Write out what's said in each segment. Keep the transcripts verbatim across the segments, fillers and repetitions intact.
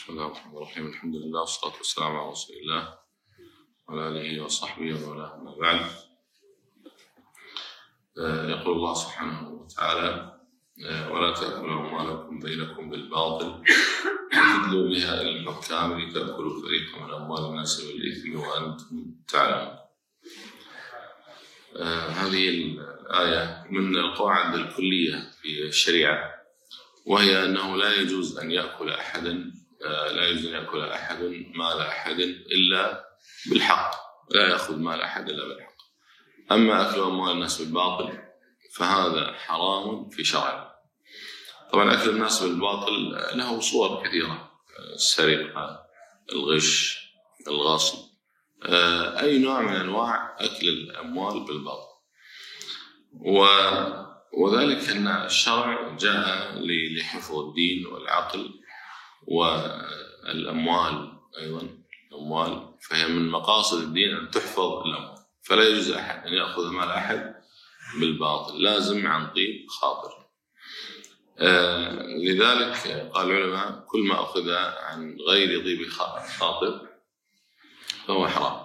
بسم الله الرحمن الرحيم. الحمد لله والصلاة والسلام على رسول الله وعلى آله وصحبه ومن والاه. أما بعد، يقول الله سبحانه وتعالى: ولا تأكلوا أموالكم بينكم بالباطل وتدلوا بها إلى الحكام لتأكلوا فريقا من أموال الناس بالإثم وأنتم تعلمون. هذه الآية من القواعد الكلية في الشريعة، وهي أنه لا يجوز أن يأكل أحدا لا يجوز أن يأكل أحد مال أحد إلا بالحق، لا يأخذ مال أحد إلا بالحق. أما أكل أموال الناس بالباطل فهذا حرام في شرع. طبعا أكل الناس بالباطل له صور كثيرة: السرقة، الغش، الغصب، أي نوع من أنواع أكل الأموال بالباطل. وذلك أن الشرع جاء لحفظ الدين والعقل والأموال أيضا. الأموال فهي من مقاصد الدين أن تحفظ الأموال، فلا يجوز أحد أن يأخذ مال أحد بالباطل، لازم عن طيب خاطر. آه لذلك قال العلماء: كل ما أخذ عن غير طيب خاطر فهو حرام.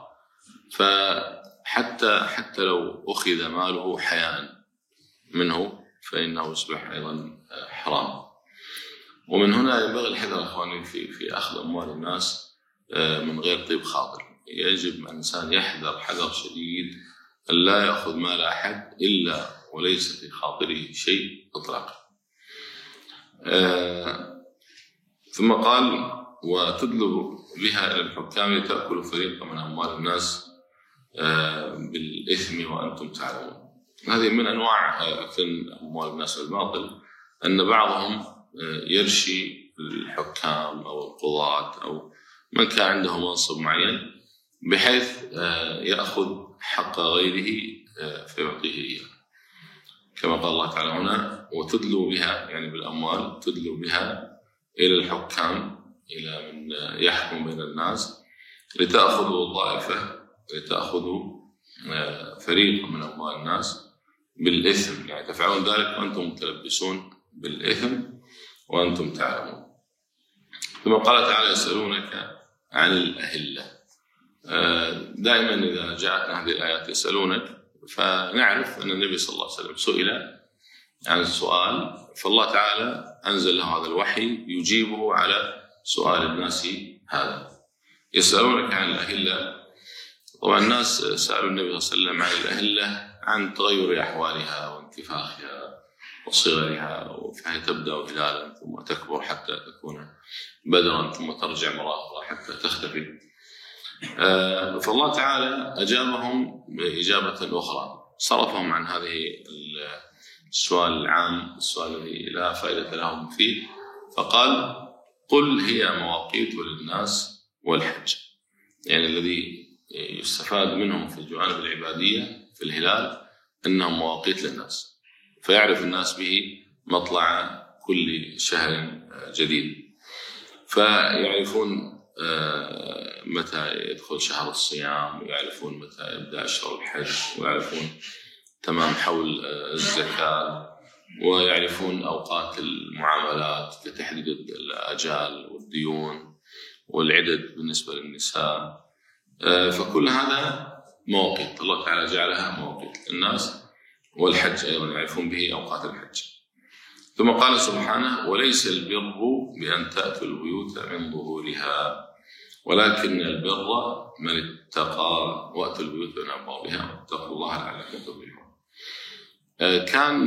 فحتى حتى لو أخذ ماله حياء منه فإنه يصبح أيضا حرام. ومن هنا ينبغي الحذر إخواني في في أخذ أموال الناس من غير طيب خاطر. يجب الإنسان يحذر حذر شديد أن لا يأخذ مال أحد إلا وليس في خاطره شيء إطلاقا. آه ثم قال: وتدلوا بها إلى الحكام لتأكلوا فريقا من أموال الناس آه بالإثم وأنتم تعلمون. هذه من أنواع أكل أموال الناس بالباطل، أن بعضهم يرشي الحكام أو القضاة أو من كان عنده منصب معين بحيث يأخذ حق غيره فيعطيه إياه، كما قال الله تعالى هنا: وتدلوا بها، يعني بالأموال، تدلوا بها إلى الحكام، إلى من يحكم بين الناس، لتأخذوا طائفة لتأخذوا فريق من أموال الناس بالإثم، يعني تفعلون ذلك وأنتم متلبسون بالإثم وأنتم تعلمون. ثم قال تعالى: يسألونك عن الأهلة. دائما إذا جاءتنا هذه الآيات يسألونك، فنعرف أن النبي صلى الله عليه وسلم سئل عن السؤال، فالله تعالى أنزل له هذا الوحي يجيبه على سؤال الناس هذا. يسألونك عن الأهلة. طبعا الناس سألوا النبي صلى الله عليه وسلم عن الأهلة عن تغير أحوالها وانتفاخها وصغرها، فهي تبدأ هلالا ثم تكبر حتى تكون بدرا ثم ترجع مرة أخرى حتى تختفي. آه فالله تعالى أجابهم بإجابة أخرى، صرفهم عن هذه السؤال العام، السؤال الذي لا فائدة لهم فيه، فقال: قل هي مواقيت للناس والحج. يعني الذي يستفاد منهم في الجوانب العبادية في الهلال أنهم مواقيت للناس، فيعرف الناس به مطلع كل شهر جديد، فيعرفون متى يدخل شهر الصيام، ويعرفون متى يبدأ أشهر الحج، ويعرفون تمام حول الزكاة، ويعرفون أوقات المعاملات كتحديد الآجال والديون والعدد بالنسبة للنساء. فكل هذا مواقيت الله تعالى جعلها مواقيت للناس، والحج أيضا يعرفون به أوقات الحج. ثم قال سبحانه: وليس البر بأن تأتوا البيوت من ظهورها ولكن البر من اتقى وأتوا البيوت من أبوابها واتقوا الله لعلكم تفلحون. كان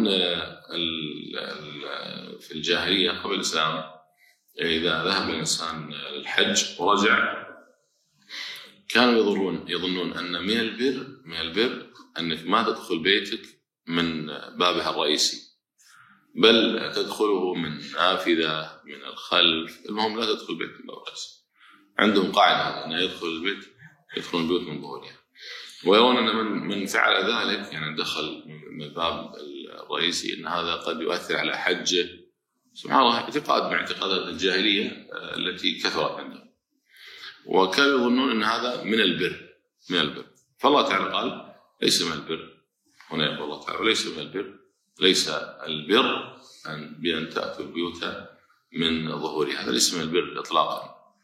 في الجاهلية قبل الإسلام إذا ذهب الإنسان للحج ورجع كانوا يظنون يظنون أن من البر من البر أنك ما تدخل بيتك من بابها الرئيسي، بل تدخله من نافذة من الخلف، المهم لا تدخل بيت من باب الرئيسي. عندهم قاعدة أن يدخل البيت يدخل البيوت من ظهورها، ويرون أن من من فعل ذلك، يعني دخل من الباب الرئيسي، أن هذا قد يؤثر على حجه. سبحان الله، اعتقاد من اعتقادات الجاهلية التي كثرت عندهم، وكانوا يظنون أن هذا من البر من البر فالله تعالى قال: ليس من البر. هنا يقول الله تعالى: وليس من البر، ليس البر أن بأن تأتوا البيوت من ظهورها، هذا ليس من البر إطلاقا.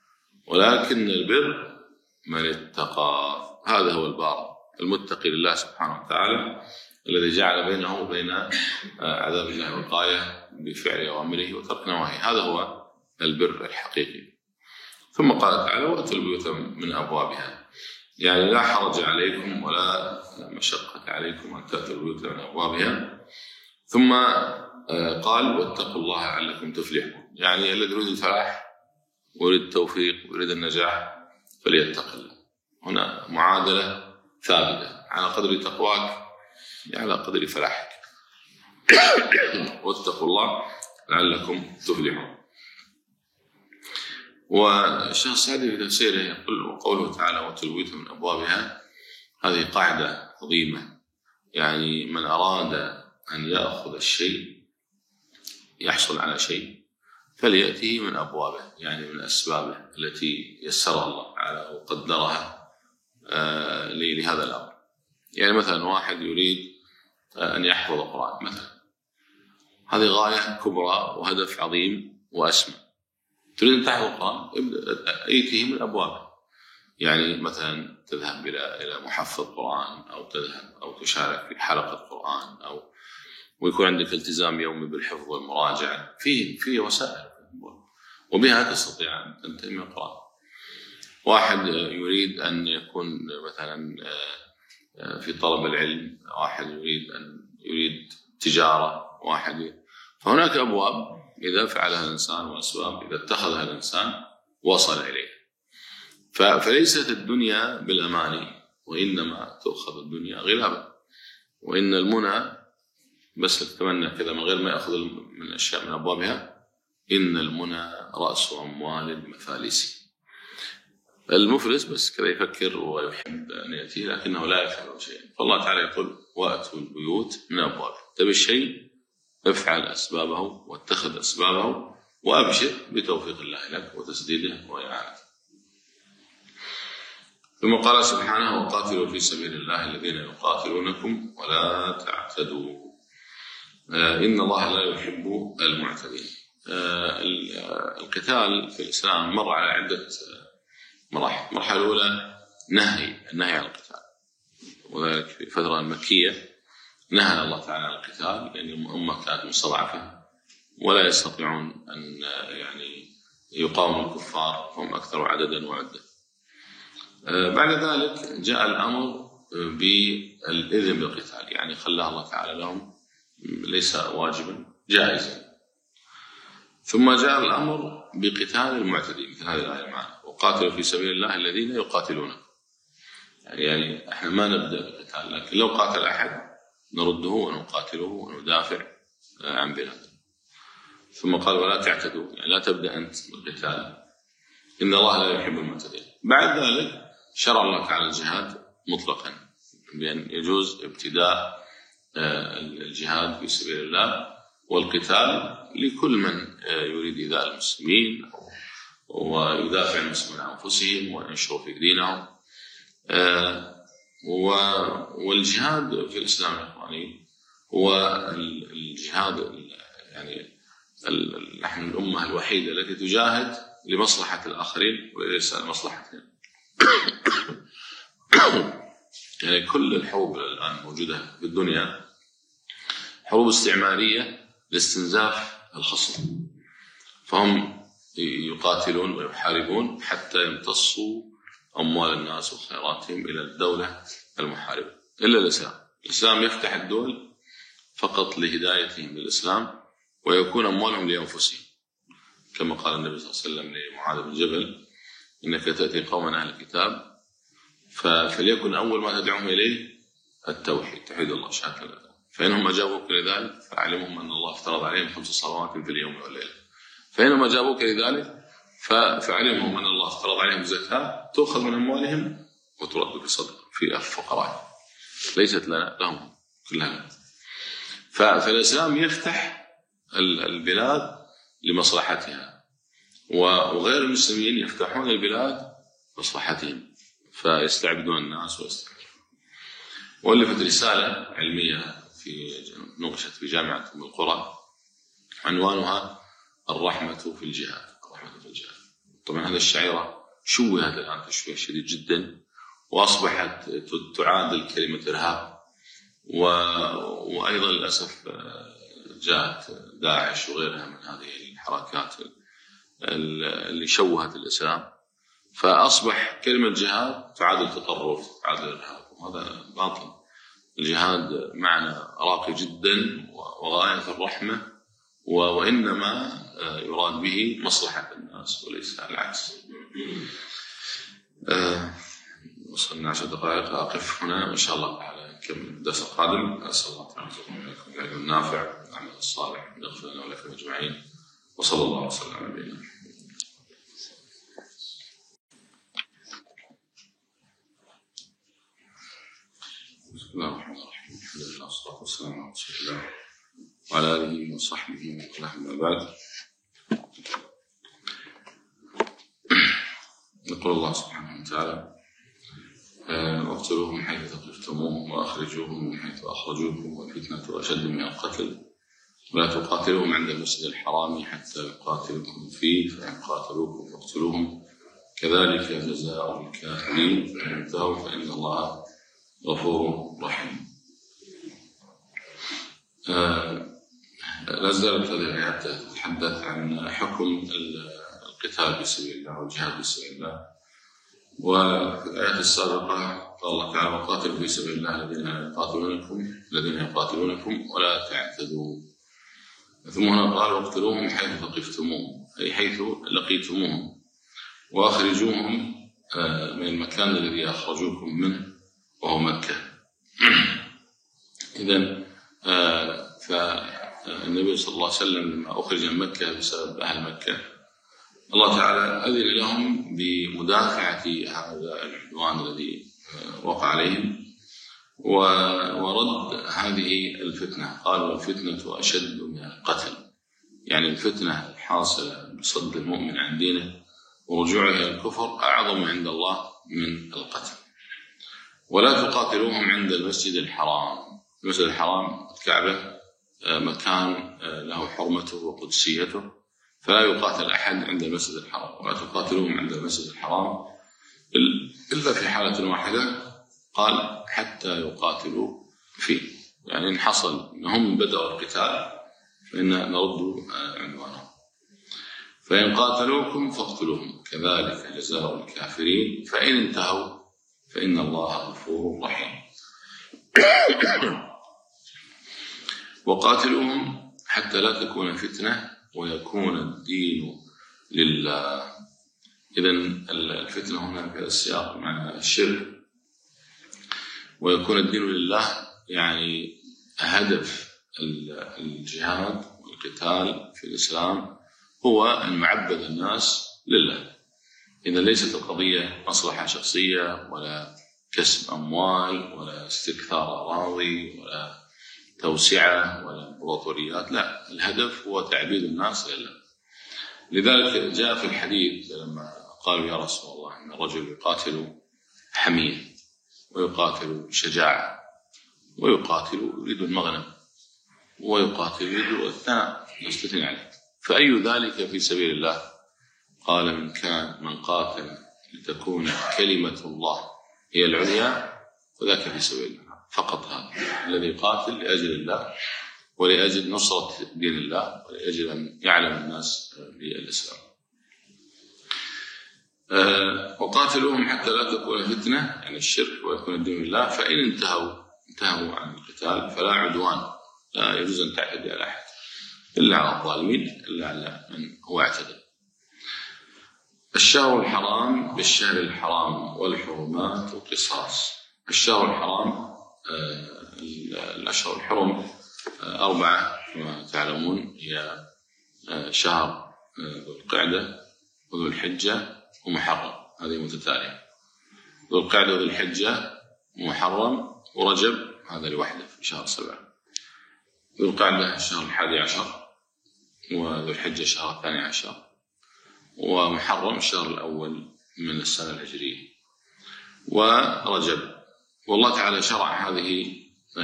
ولكن البر من اتقى، هذا هو البار المتقي لله سبحانه وتعالى الذي جعل بينه وبين عذاب الله وقاية بفعل أوامره وترك نواهيه، هذا هو البر الحقيقي. ثم قال تعالى: وأتوا البيوت من أبوابها، يعني لا حرج عليكم ولا مشقة عليكم أن تأتوا البيوت من أبوابها. ثم قال: واتقوا الله لعلكم تفلحون، يعني الذي يريد الفلاح ويريد التوفيق ويريد النجاح فليتق الله. هنا معادلة ثابتة: على قدر تقواك على قدر فلاحك. واتقوا الله لعلكم تفلحون. والشيخ السعدي في تفسيره يقول: وقوله تعالى: واتوا البيوت من أبوابها، هذه قاعدة عظيمة، يعني من أراد أن يأخذ الشيء يحصل على شيء فليأتيه من أبوابه، يعني من أسبابه التي يسرها الله تعالى وقدرها لهذا الأمر. يعني مثلا واحد يريد أن يحفظ القرآن مثلا، هذه غاية كبرى وهدف عظيم وأسمى. تريد أن تحفظ القرآن، أيته من أبوابه، يعني مثلا تذهب إلى إلى محفظ قرآن، أو تذهب أو تشارك في حلقة قرآن، أو ويكون عندك التزام يومي بالحفظ والمراجعة. في في وسائل وبها تستطيع أن تنتهي من القرآن. واحد يريد أن يكون مثلا في طلب العلم، واحد يريد أن يريد تجارة، واحد، فهناك أبواب إذا فعلها الإنسان وأسباب إذا اتخذها الإنسان وصل إليه. فليست الدنيا بالأماني، وإنما تأخذ الدنيا غلابا. وإن المنى، بس تتمنى كذا من غير ما يأخذ من الأشياء من أبوابها: إن المنى رأس أموال المفاليس. المفلس بس كذا يفكر ويحب أن يأتيه لكنه لا يفعل شيئا. فالله تعالى يقول: وأتوا البيوت من أبوابها. تبي الشيء افعل أسبابه واتخذ أسبابه وأبشر بتوفيق الله لك وتسديده وإعانته. ثم قال سبحانه: وقاتلوا في سبيل الله الذين يقاتلونكم ولا تعتدوا إن الله لا يحب المعتدين. القتال في الإسلام مر على عدة مراحل. المرحلة الأولى نهي النهي عن القتال، وذلك في الفترة المكية نهى الله تعالى عن القتال لأن الأمة كانت مستضعفة ولا يستطيعون أن يعني يقاوموا الكفار، هم أكثر عددا وعدة. بعد ذلك جاء الأمر بالإذن بالقتال، يعني خلاه الله تعالى لهم ليس واجبا، جائزا. ثم جاء الأمر بقتال المعتدين مثل هذه الآية معنا: وقاتلوا في سبيل الله الذين يقاتلونه. يعني احنا ما نبدأ بالقتال، لكن لو قاتل أحد نرده ونقاتله وندافع عن بلاده. ثم قال: ولا تعتدوا، يعني لا تبدأ أنت بالقتال، إن الله لا يحب المعتدين. بعد ذلك شرع الله تعالى الجهاد مطلقا، بأن يجوز ابتداء الجهاد في سبيل الله والقتال لكل من يريد إيذاء المسلمين ويدافع المسلمين عن أنفسهم وينشروا في دينهم. والجهاد في الإسلام يا إخواني هو الجهاد، يعني نحن الأمة الوحيدة التي تجاهد لمصلحة الآخرين وليس لمصلحتهم. يعني كل الحروب الآن موجودة في الدنيا حروب استعمارية لاستنزاف الخصم، فهم يقاتلون ويحاربون حتى يمتصوا أموال الناس وخيراتهم إلى الدولة المحاربة. إلا الإسلام، الإسلام يفتح الدول فقط لهدايتهم للإسلام ويكون أموالهم لأنفسهم، كما قال النبي صلى الله عليه وسلم لمعاذ بن جبل: إنك تأتي قوما أهل الكتاب فليكن أول ما تدعوهم إليه التوحيد، توحيد الله شهادة لا، فإنهم أجابوك لذلك فأعلمهم أن الله افترض عليهم خمس صلوات في اليوم والليلة. فإنهم أجابوك لذلك فأعلمهم أن الله افترض عليهم زكاة تؤخذ من أموالهم وترد بصدقة في الفقراء، ليست لنا لهم كلها. فالإسلام يفتح البلاد لمصلحتها، وغير المسلمين يفتحون البلاد لمصلحتهم فيستعبدون الناس ويستعبدون. وألفت رسالة علمية في نقشت في جامعة أم القرى عنوانها: الرحمة في الجهاد. الرحمة في الجهاد. طبعا هذا الشعيرة شوهت الآن تشويه شديد جدا، وأصبحت تعادل كلمة إرهاب. وأيضا للأسف جاءت داعش وغيرها من هذه الحركات اللي شوهت الإسلام، فأصبح كلمة جهاد تعادل تطرف، تعادل إرهاب، وهذا باطل. الجهاد معنى راقي جدا وغاية الرحمة، وإنما يراد به مصلحة الناس وليس العكس. أه وصلنا عشر دقائق، أقف هنا إن شاء الله تعالى نكمل الدرس القادم. أسأل الله تعالى لكم العلم النافع والعمل الصالح، يغفر لنا ولكم أجمعين، وصلى الله وسلم على نبينا. بسم الله الرحمن الرحيم، الحمد لله والصلاة والسلام على رسول الله وعلى آله وصحبه وسلم. بعد، يقول الله سبحانه وتعالى: اقتلوهم حيث ثقفتموهم وأخرجوهم من حيث أخرجوكم والفتنة أشد من القتل ولا تقاتلوهم عند المسجد الحرام حتى يقاتلوكم فيه فإن قاتلوكم فاقتلوهم كذلك جزاء الكافرين فإن انتهوا فإن الله غفور رحيم. لا زالت هذه الآيات تتحدث عن حكم القتال في سبيل الله والجهاد في سبيل الله. وفي الآيات السابقة قال الله تعالى: وقاتلوا في سبيل الله الذين يقاتلونكم الذين يقاتلونكم ولا تعتدوا. ثم هنا قال: واقتلوهم حيث ثقفتموهم، أي حيث لقيتموهم، وأخرجوهم من المكان الذي أخرجوكم منه وهو مكة. إذن فالنبي صلى الله عليه وسلم لما أخرج من مكة بسبب أهل مكة، الله تعالى أذن لهم بمدافعة هذا العدوان الذي وقع عليهم ورد هذه الفتنة. قال: والفتنة أشد من القتل، يعني الفتنة الحاصلة بصد المؤمن عن دينه ورجوعه إلى الكفر أعظم عند الله من القتل. ولا تقاتلوهم عند المسجد الحرام. المسجد الحرام الكعبة مكان له حرمته وقدسيته، فلا يقاتل أحد عند المسجد الحرام. ولا تقاتلوهم عند المسجد الحرام إلا في حالة واحدة، قال: حتى يقاتلوا فيه، يعني إن حصل أنهم بدأوا القتال فإن نرد عنوانهم. فإن قاتلوكم فاقتلوهم كذلك جزاء الكافرين فإن انتهوا فإن الله غفور رحيم. وقاتلوهم حتى لا تكون فتنة ويكون الدين لله. إذن الفتنة هنا في السياق معنى الشرك، ويكون الدين لله يعني هدف الجهاد والقتال في الإسلام هو أن معبد الناس لله. إذا ليست القضية مصلحة شخصية ولا كسب أموال ولا استكثار أراضي ولا توسعة ولا امبراطوريات، لا، الهدف هو تعبيد الناس لله. لذلك جاء في الحديث لما قالوا: يا رسول الله، إن الرجل يقاتل حمية ويقاتل شجاعة ويقاتل يريد المغنم ويقاتل يريد الثناء يستثني عليه، فأي ذلك في سبيل الله؟ قال: من كان من قاتل لتكون كلمة الله هي العليا وذاك في سبيل الله. فقط هذا الذي قاتل لأجل الله ولأجل نصرة دين الله ولأجل أن يعلم الناس بالإسلام. أه وقاتلوهم حتى لا تكون فتنة، يعني الشرك، ويكون الدين لله. فإن انتهوا انتهوا عن القتال فلا عدوان، لا يجوز أن تعتدي على أحد إلا على الظالمين، إلا على من هو اعتدى. الشهر الحرام بالشهر الحرام والحرمات قصاص. الشهر الحرام آه الأشهر الحرم آه أربعة كما تعلمون، هي آه شهر ذو القعدة وذو الحجة ومحرم، هذه متتالية. ذو القعدة وذو الحجة ومحرم ورجب هذا لوحده في شهر سبعة. ذو القعدة الشهر الحادي عشر، وذو الحجة الشهر الثاني عشر، ومحرم الشهر الأول من السنة الهجرية، ورجب. والله تعالى شرع هذه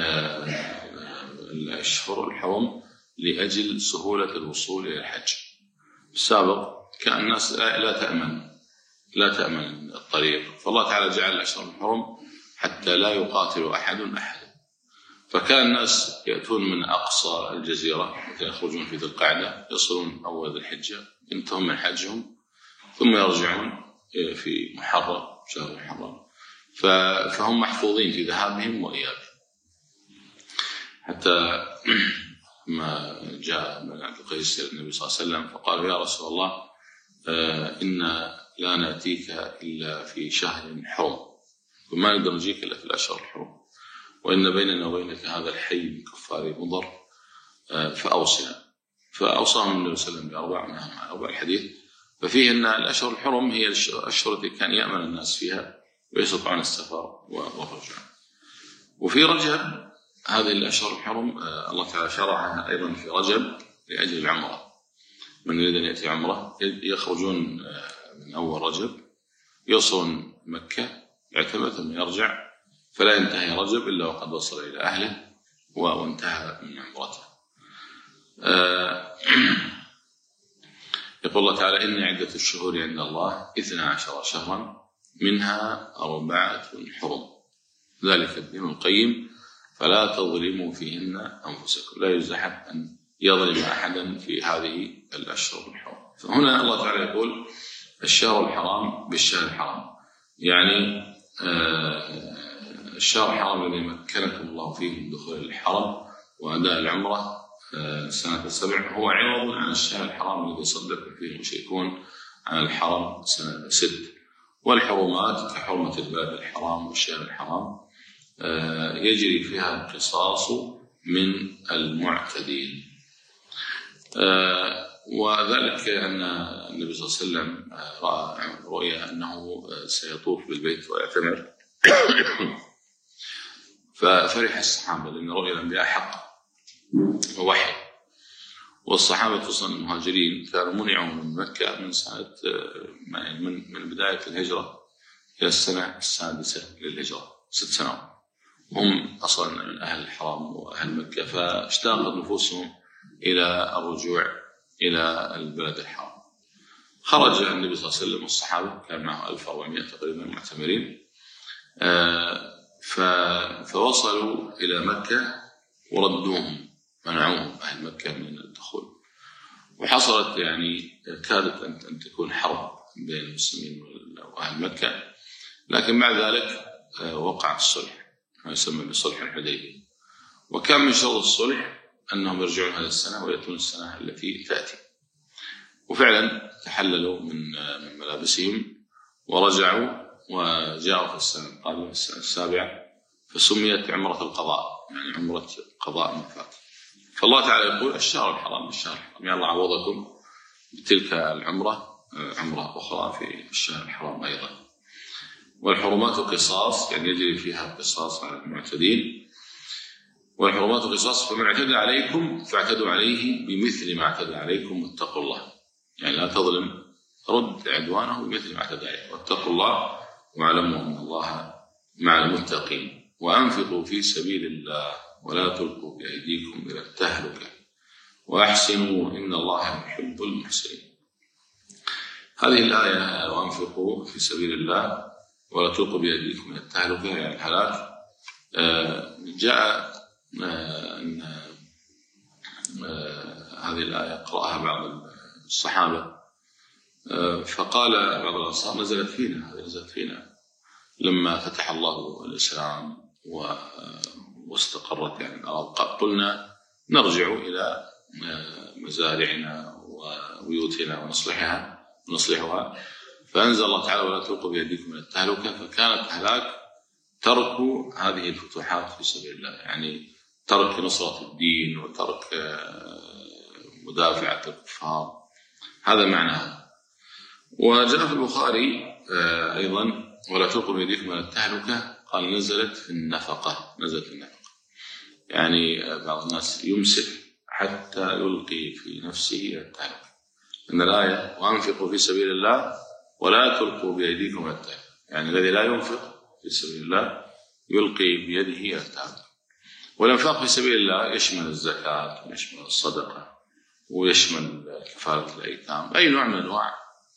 الأشهر الحرم لأجل سهولة الوصول إلى الحج. السابق كان الناس لا تأمن لا تأمن الطريق. فالله تعالى جعل الأشهر الحرم حتى لا يقاتل أحد أحد. فكان الناس يأتون من أقصى الجزيرة يخرجون في ذي القعدة، يصلون أول ذي الحجة، ينتهون من حجهم، ثم يرجعون في محرم، شهر محرم، فهم محفوظين في ذهابهم وإيابهم. حتى ما جاء من عبد القيس النبي صلى الله عليه وسلم فقال: يا رسول الله، إنا لا نأتيك إلا في شهر حرم، وما نقدر نجيك إلا في الأشهر الحرم، وإن بيننا وبينك هذا الحي من كفار مضر، فأوصنا. فأوصاهم النبي صلى الله عليه وسلم بأربع ونهى عن أربع الحديث. ففيه أن الأشهر الحرم هي الأشهر التي كان يأمن الناس فيها ويستطيعون السفر والرجوع. وفي رجب، هذه الأشهر الحرم الله تعالى شرعها أيضا في رجب لأجل العمرة. من يريد أن يأتي عمرة يخرجون من أول رجب، يوصلون مكة يعتمر ثم يرجع، فلا ينتهي رجب إلا وقد وصل إلى أهله وانتهى من عمرته. يقول الله تعالى: إن عدة الشهور عند الله اثنا عشر شهرا منها أربعة حرم ذلك الدين القيم فلا تظلموا فيهن أنفسكم. لا يزحف أن يظلم أحدا في هذه الأشهر الحرام. فهنا الله تعالى يقول: الشهر الحرام بالشهر الحرام، يعني الشهر الحرام الذي مكنكم الله فيه من دخول الحرم وأداء العمرة سنة السبع هو عوض عن الشهر الحرام الذي صدكم فيه المشركون عن الحرم سنة ست. والحرمات كحرمة البلد الحرام والشهر الحرام يجري فيها القصاص من المعتدين. وذلك أن النبي صلى الله عليه وسلم رأى رؤيا أنه سيطوف بالبيت ويعتمر ففرح الصحابة، لأن رؤيا الأنبياء حق ووحي. والصحابة خصوصا المهاجرين كانوا منعوا من مكة من سنة من من بداية الهجرة إلى السنة السادسة للهجرة، ست سنوات، هم أصلا من أهل الحرام وأهل مكة، فاشتاقت نفوسهم إلى الرجوع إلى البلد الحرام. خرج النبي صلى الله عليه وسلم والصحابة كان معه ألف وأربعمائة تقريبا معتمرين، فوصلوا إلى مكة وردوهم، منعوهم أهل مكة من الدخول، وحصلت يعني كادت أن تكون حرب بين المسلمين وأهل مكة. لكن بعد ذلك وقع الصلح، ما يسمى بصلح الحديبية. وكان من شرط الصلح أنهم يرجعون هذه السنة ويأتون السنة التي تأتي. وفعلا تحللوا من من ملابسهم ورجعوا وجاءوا في السنة القادمة السنة السابعة، فسميت عمرة القضاء، يعني عمرة قضاء ما فات. فالله تعالى يقول: الشهر الحرام بالشهر الحرام، يا الله عوضكم بتلك العمرة عمرة أخرى في الشهر الحرام أيضا. والحرمات قصاص، يعني يجري فيها قصاص على المعتدين. والحرمات قصاص، فمن اعتدى عليكم فاعتدوا عليه بمثل ما اعتدى عليكم واتقوا الله. يعني لا تظلم، رد عدوانه بمثل ما اعتدى عليه، واتقوا الله واعلموا أن الله مع المتقين. وأنفقوا في سبيل الله ولا تلقوا بأيديكم إلى التهلكة وأحسنوا إن الله يحب المحسنين. هذه الآية: وأنفقوا في سبيل الله ولا تلقوا بأيديكم إلى التهلكة، يعني الهلاك، جاء أن هذه الآية قرأها بعض الصحابة فقال بعض الأنصار: نزلت فينا، هذه نزلت فينا لما فتح الله الإسلام واستقرت يعني الأرض. قلنا نرجع إلى مزارعنا وبيوتنا ونصلحها ونصلحها، فأنزل الله تعالى: ولا تلقوا بأيديكم إلى التهلكة. فكانت هلاك ترك هذه الفتوحات في سبيل الله، يعني ترك نصرة الدين وترك مدافعة الكفار، هذا معناها. وجاء في البخاري أيضا: ولا تلقوا بأيديكم إلى التهلكة، قال نزلت في النفقة، نزلت في النفقة، يعني بعض الناس يمسك حتى يلقي في نفسه إلى التهلكة. إن الآية: وأنفقوا في سبيل الله ولا تلقوا بأيديكم إلى التهلكة، يعني الذي لا ينفق في سبيل الله يلقي بيده إلى التهلكة. والإنفاق في سبيل الله يشمل الزكاة ويشمل الصدقة ويشمل كفالة الأيتام، أي نوع من أنواع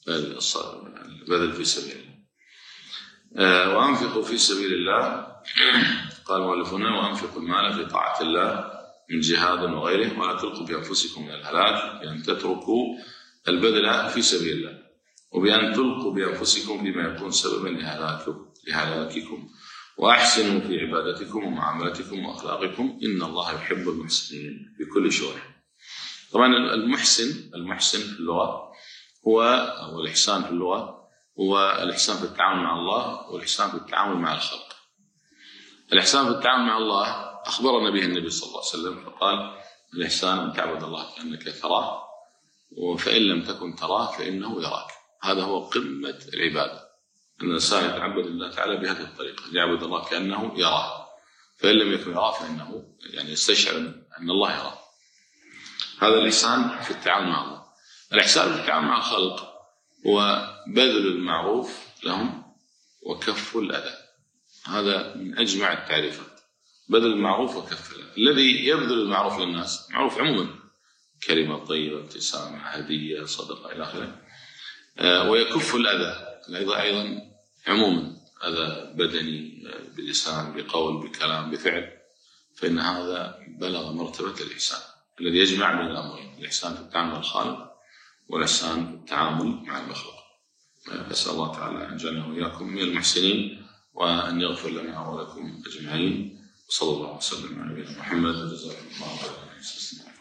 البذل في سبيل الله. وأنفقوا في سبيل الله، قال مؤلفنا: وأنفقوا المال في طاعة الله من جهاد وغيره، ولا تلقوا بأنفسكم من الهلاك، بأن تتركوا البذل في سبيل الله، وبأن تلقوا بأنفسكم بما يكون سببا لهلاككم، وأحسنوا في عبادتكم ومعاملتكم وأخلاقكم، إن الله يحب المحسنين في كل شؤون. طبعا المحسن المحسن في اللغة هو أو الإحسان في اللغة هو الإحسان في التعامل مع الله والإحسان في التعامل مع الخلق. الإحسان في التعامل مع الله أخبرنا به النبي صلى الله عليه وسلم فقال: الإحسان أن تعبد الله كأنك تراه، فإن لم تكن تراه فإنه يراك. هذا هو قمة العبادة، أن الإنسان يتعبد الله تعالى بهذه الطريقة، يعبد الله كأنه يراه، فإن لم يكن يراه فإنه يعني يستشعر أن الله يراه. هذا الإحسان في التعامل مع الله. الإحسان في التعامل مع الخلق هو بذل المعروف لهم وكف الأذى. هذا من أجمع التعريفات، بذل المعروف وكف الأذى. الذي يبذل المعروف للناس، معروف عموما، كلمة طيبة، ابتسامة، هدية، صدقة إلى آخره، ويكف الأذى أيضا عموما، أذى بدني بلسان بقول بكلام بفعل، فإن هذا بلغ مرتبة الإحسان الذي يجمع بين الأمرين: الإحسان في التعامل مع الخالق والإحسان في التعامل مع المخلوق. أسأل الله تعالى أن يجعلنا وإياكم من المحسنين، وأن يغفر لنا ولكم أجمعين. صلى الله وسلم على نبينا محمد، وجزاكم الله خيرا.